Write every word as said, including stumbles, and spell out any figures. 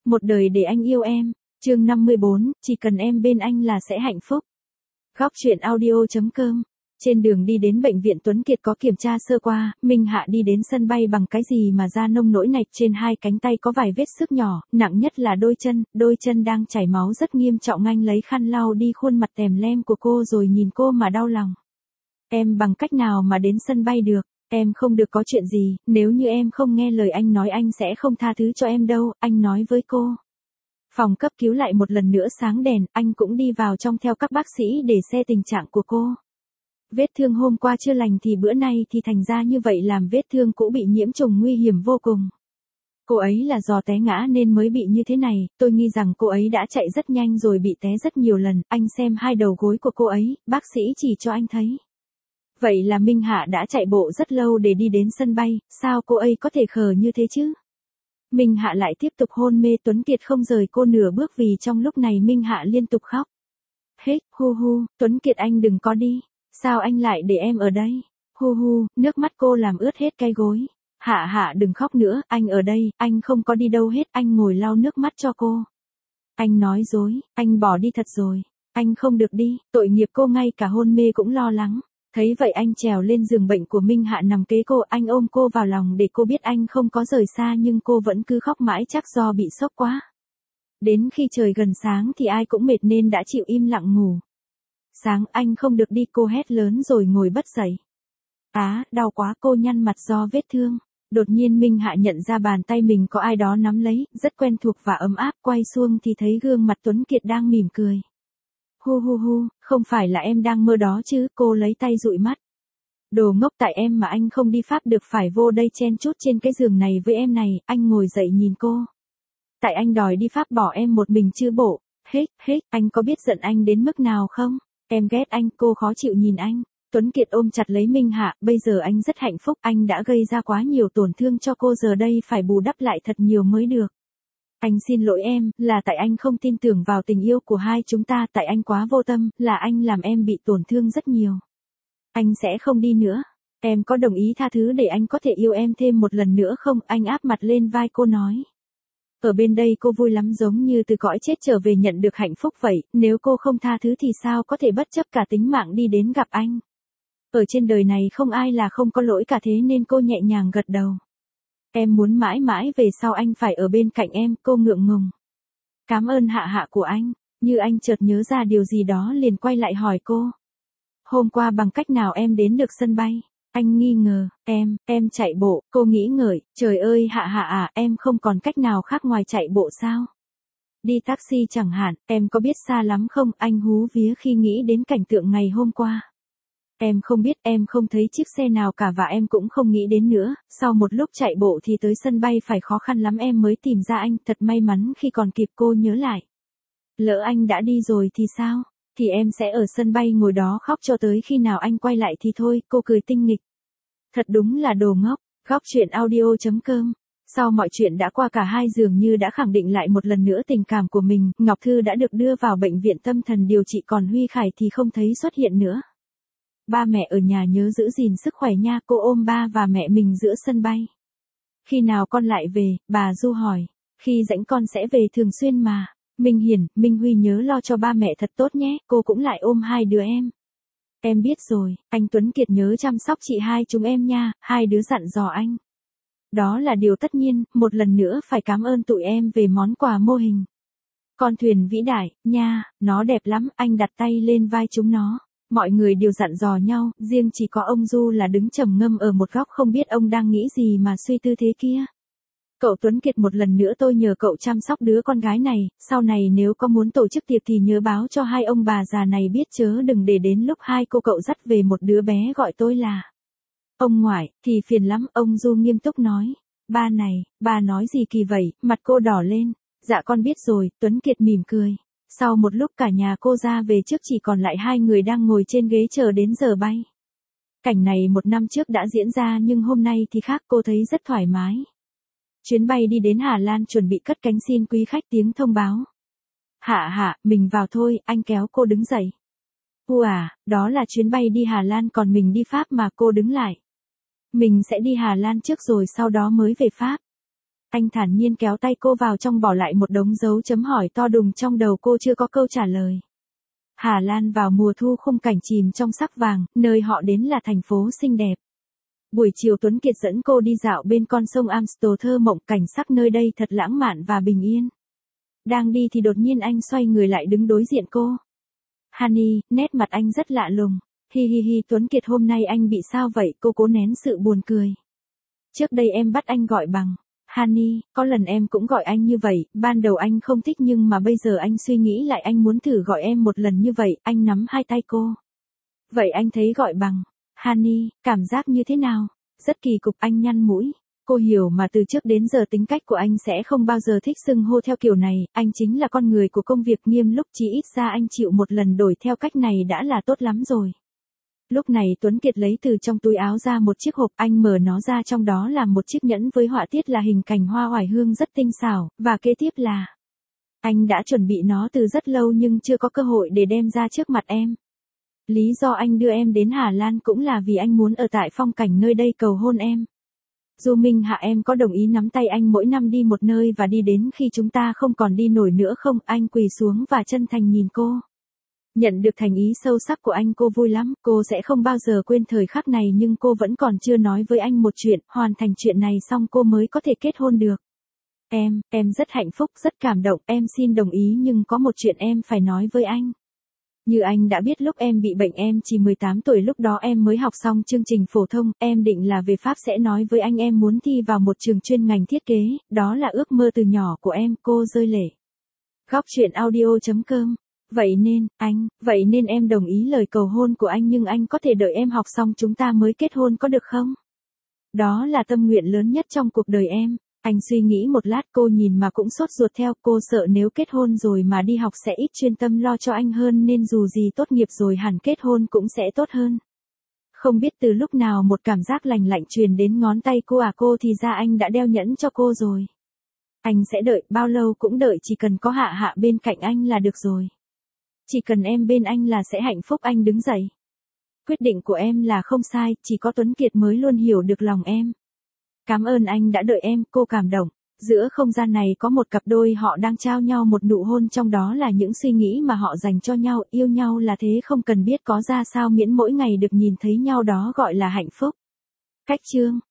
Một đời để anh yêu em. Chương năm mươi bốn, chỉ cần em bên anh là sẽ hạnh phúc. Góc truyện audio chấm com. Trên đường đi đến bệnh viện Tuấn Kiệt có kiểm tra sơ qua, Minh Hạ đi đến sân bay bằng cái gì mà ra nông nỗi này, trên hai cánh tay có vài vết xước nhỏ, nặng nhất là đôi chân, đôi chân đang chảy máu rất nghiêm trọng. Anh lấy khăn lau đi khuôn mặt tèm lem của cô rồi nhìn cô mà đau lòng. Em bằng cách nào mà đến sân bay được? Em không được có chuyện gì, nếu như em không nghe lời anh nói anh sẽ không tha thứ cho em đâu, anh nói với cô. Phòng cấp cứu lại một lần nữa sáng đèn, anh cũng đi vào trong theo các bác sĩ để xem tình trạng của cô. Vết thương hôm qua chưa lành thì bữa nay thì thành ra như vậy, làm vết thương cũ bị nhiễm trùng nguy hiểm vô cùng. Cô ấy là do té ngã nên mới bị như thế này, tôi nghi rằng cô ấy đã chạy rất nhanh rồi bị té rất nhiều lần, anh xem hai đầu gối của cô ấy, bác sĩ chỉ cho anh thấy. Vậy là Minh Hạ đã chạy bộ rất lâu để đi đến sân bay, sao cô ấy có thể khờ như thế chứ? Minh Hạ lại tiếp tục hôn mê, Tuấn Kiệt không rời cô nửa bước vì trong lúc này Minh Hạ liên tục khóc. Hết, hu hu, Tuấn Kiệt anh đừng có đi, sao anh lại để em ở đây? Hu hu, nước mắt cô làm ướt hết cái gối. Hạ Hạ đừng khóc nữa, anh ở đây, anh không có đi đâu hết, anh ngồi lau nước mắt cho cô. Anh nói dối, anh bỏ đi thật rồi, anh không được đi, tội nghiệp cô ngay cả hôn mê cũng lo lắng. Thấy vậy anh trèo lên giường bệnh của Minh Hạ nằm kế cô, anh ôm cô vào lòng để cô biết anh không có rời xa, nhưng cô vẫn cứ khóc mãi, chắc do bị sốc quá. Đến khi trời gần sáng thì ai cũng mệt nên đã chịu im lặng ngủ. Sáng anh không được đi, cô hét lớn rồi ngồi bất dậy. Á, đau quá, cô nhăn mặt do vết thương. Đột nhiên Minh Hạ nhận ra bàn tay mình có ai đó nắm lấy, rất quen thuộc và ấm áp, quay xuống thì thấy gương mặt Tuấn Kiệt đang mỉm cười. Hu hu hu, không phải là em đang mơ đó chứ, cô lấy tay dụi mắt. Đồ ngốc, tại em mà anh không đi Pháp được, phải vô đây chen chúc trên cái giường này với em này, anh ngồi dậy nhìn cô. Tại anh đòi đi Pháp bỏ em một mình chứ bộ, hết, hết, anh có biết giận anh đến mức nào không? Em ghét anh, cô khó chịu nhìn anh. Tuấn Kiệt ôm chặt lấy Minh Hạ, bây giờ anh rất hạnh phúc, anh đã gây ra quá nhiều tổn thương cho cô, giờ đây phải bù đắp lại thật nhiều mới được. Anh xin lỗi em, là tại anh không tin tưởng vào tình yêu của hai chúng ta, tại anh quá vô tâm, là anh làm em bị tổn thương rất nhiều. Anh sẽ không đi nữa. Em có đồng ý tha thứ để anh có thể yêu em thêm một lần nữa không? Anh áp mặt lên vai cô nói. Ở bên đây cô vui lắm, giống như từ cõi chết trở về nhận được hạnh phúc vậy, nếu cô không tha thứ thì sao có thể bất chấp cả tính mạng đi đến gặp anh. Ở trên đời này không ai là không có lỗi cả, thế nên cô nhẹ nhàng gật đầu. Em muốn mãi mãi về sau anh phải ở bên cạnh em, cô ngượng ngùng. Cảm ơn Hạ Hạ của anh, như anh chợt nhớ ra điều gì đó liền quay lại hỏi cô. Hôm qua bằng cách nào em đến được sân bay? Anh nghi ngờ, em, em chạy bộ, cô nghĩ ngợi, trời ơi Hạ Hạ à, em không còn cách nào khác ngoài chạy bộ sao? Đi taxi chẳng hạn, em có biết xa lắm không? Anh hú vía khi nghĩ đến cảnh tượng ngày hôm qua. Em không biết, em không thấy chiếc xe nào cả và em cũng không nghĩ đến nữa, sau một lúc chạy bộ thì tới sân bay phải khó khăn lắm em mới tìm ra anh, thật may mắn khi còn kịp, cô nhớ lại. Lỡ anh đã đi rồi thì sao? Thì em sẽ ở sân bay ngồi đó khóc cho tới khi nào anh quay lại thì thôi, cô cười tinh nghịch. Thật đúng là đồ ngốc. Góc truyện audio chấm com. Sau mọi chuyện đã qua, cả hai dường như đã khẳng định lại một lần nữa tình cảm của mình, Ngọc Thư đã được đưa vào bệnh viện tâm thần điều trị, còn Huy Khải thì không thấy xuất hiện nữa. Ba mẹ ở nhà nhớ giữ gìn sức khỏe nha, cô ôm ba và mẹ mình giữa sân bay. Khi nào con lại về, bà Du hỏi. Khi rảnh con sẽ về thường xuyên mà. Minh Hiền, Minh Huy nhớ lo cho ba mẹ thật tốt nhé, cô cũng lại ôm hai đứa em. Em biết rồi, anh Tuấn Kiệt nhớ chăm sóc chị hai chúng em nha, hai đứa dặn dò anh. Đó là điều tất nhiên, một lần nữa phải cảm ơn tụi em về món quà mô hình. Con thuyền vĩ đại, nha, nó đẹp lắm, anh đặt tay lên vai chúng nó. Mọi người đều dặn dò nhau, riêng chỉ có ông Du là đứng trầm ngâm ở một góc, không biết ông đang nghĩ gì mà suy tư thế kia. Cậu Tuấn Kiệt, một lần nữa tôi nhờ cậu chăm sóc đứa con gái này, sau này nếu có muốn tổ chức tiệc thì nhớ báo cho hai ông bà già này biết, chớ đừng để đến lúc hai cô cậu dắt về một đứa bé gọi tôi là ông ngoại, thì phiền lắm, ông Du nghiêm túc nói. Ba này, bà nói gì kỳ vậy, mặt cô đỏ lên. Dạ con biết rồi, Tuấn Kiệt mỉm cười. Sau một lúc cả nhà cô ra về trước, chỉ còn lại hai người đang ngồi trên ghế chờ đến giờ bay. Cảnh này một năm trước đã diễn ra nhưng hôm nay thì khác, cô thấy rất thoải mái. Chuyến bay đi đến Hà Lan chuẩn bị cất cánh, xin quý khách tiếng thông báo. Hạ Hạ, mình vào thôi, anh kéo cô đứng dậy. U à, đó là chuyến bay đi Hà Lan còn mình đi Pháp mà, cô đứng lại. Mình sẽ đi Hà Lan trước rồi sau đó mới về Pháp. Anh thản nhiên kéo tay cô vào trong bỏ lại một đống dấu chấm hỏi to đùng trong đầu cô chưa có câu trả lời. Hà Lan vào mùa thu khung cảnh chìm trong sắc vàng, nơi họ đến là thành phố xinh đẹp. Buổi chiều Tuấn Kiệt dẫn cô đi dạo bên con sông Amstel thơ mộng, cảnh sắc nơi đây thật lãng mạn và bình yên. Đang đi thì đột nhiên anh xoay người lại đứng đối diện cô. Honey, nét mặt anh rất lạ lùng. Hi hi hi, Tuấn Kiệt hôm nay anh bị sao vậy? Cô cố nén sự buồn cười. Trước đây em bắt anh gọi bằng Honey, có lần em cũng gọi anh như vậy, ban đầu anh không thích nhưng mà bây giờ anh suy nghĩ lại anh muốn thử gọi em một lần như vậy, anh nắm hai tay cô. Vậy anh thấy gọi bằng Honey, cảm giác như thế nào? Rất kỳ cục, anh nhăn mũi. Cô hiểu mà từ trước đến giờ tính cách của anh sẽ không bao giờ thích xưng hô theo kiểu này, anh chính là con người của công việc nghiêm lúc, chỉ ít ra anh chịu một lần đổi theo cách này đã là tốt lắm rồi. Lúc này Tuấn Kiệt lấy từ trong túi áo ra một chiếc hộp, anh mở nó ra, trong đó là một chiếc nhẫn với họa tiết là hình cành hoa oải hương rất tinh xảo, và kế tiếp là anh đã chuẩn bị nó từ rất lâu nhưng chưa có cơ hội để đem ra trước mặt em. Lý do anh đưa em đến Hà Lan cũng là vì anh muốn ở tại phong cảnh nơi đây cầu hôn em. Du Minh Hạ, em có đồng ý nắm tay anh mỗi năm đi một nơi và đi đến khi chúng ta không còn đi nổi nữa không? Anh quỳ xuống và chân thành nhìn cô. Nhận được thành ý sâu sắc của anh cô vui lắm, cô sẽ không bao giờ quên thời khắc này, nhưng cô vẫn còn chưa nói với anh một chuyện, hoàn thành chuyện này xong cô mới có thể kết hôn được. Em, em rất hạnh phúc, rất cảm động, em xin đồng ý nhưng có một chuyện em phải nói với anh. Như anh đã biết lúc em bị bệnh em chỉ mười tám tuổi, lúc đó em mới học xong chương trình phổ thông, em định là về Pháp sẽ nói với anh em muốn thi vào một trường chuyên ngành thiết kế, đó là ước mơ từ nhỏ của em, cô rơi lệ. Góc truyện audio chấm com. Vậy nên, anh, vậy nên em đồng ý lời cầu hôn của anh nhưng anh có thể đợi em học xong chúng ta mới kết hôn có được không? Đó là tâm nguyện lớn nhất trong cuộc đời em. Anh suy nghĩ một lát, cô nhìn mà cũng sốt ruột theo, cô sợ nếu kết hôn rồi mà đi học sẽ ít chuyên tâm lo cho anh hơn nên dù gì tốt nghiệp rồi hẳn kết hôn cũng sẽ tốt hơn. Không biết từ lúc nào một cảm giác lành lạnh truyền đến ngón tay cô, à cô thì ra anh đã đeo nhẫn cho cô rồi. Anh sẽ đợi, bao lâu cũng đợi, chỉ cần có Hạ Hạ bên cạnh anh là được rồi. Chỉ cần em bên anh là sẽ hạnh phúc. Anh đứng dậy. Quyết định của em là không sai, chỉ có Tuấn Kiệt mới luôn hiểu được lòng em. Cảm ơn anh đã đợi em, cô cảm động. Giữa không gian này có một cặp đôi, họ đang trao nhau một nụ hôn, trong đó là những suy nghĩ mà họ dành cho nhau, yêu nhau là thế, không cần biết có ra sao miễn mỗi ngày được nhìn thấy nhau, đó gọi là hạnh phúc. Cách chương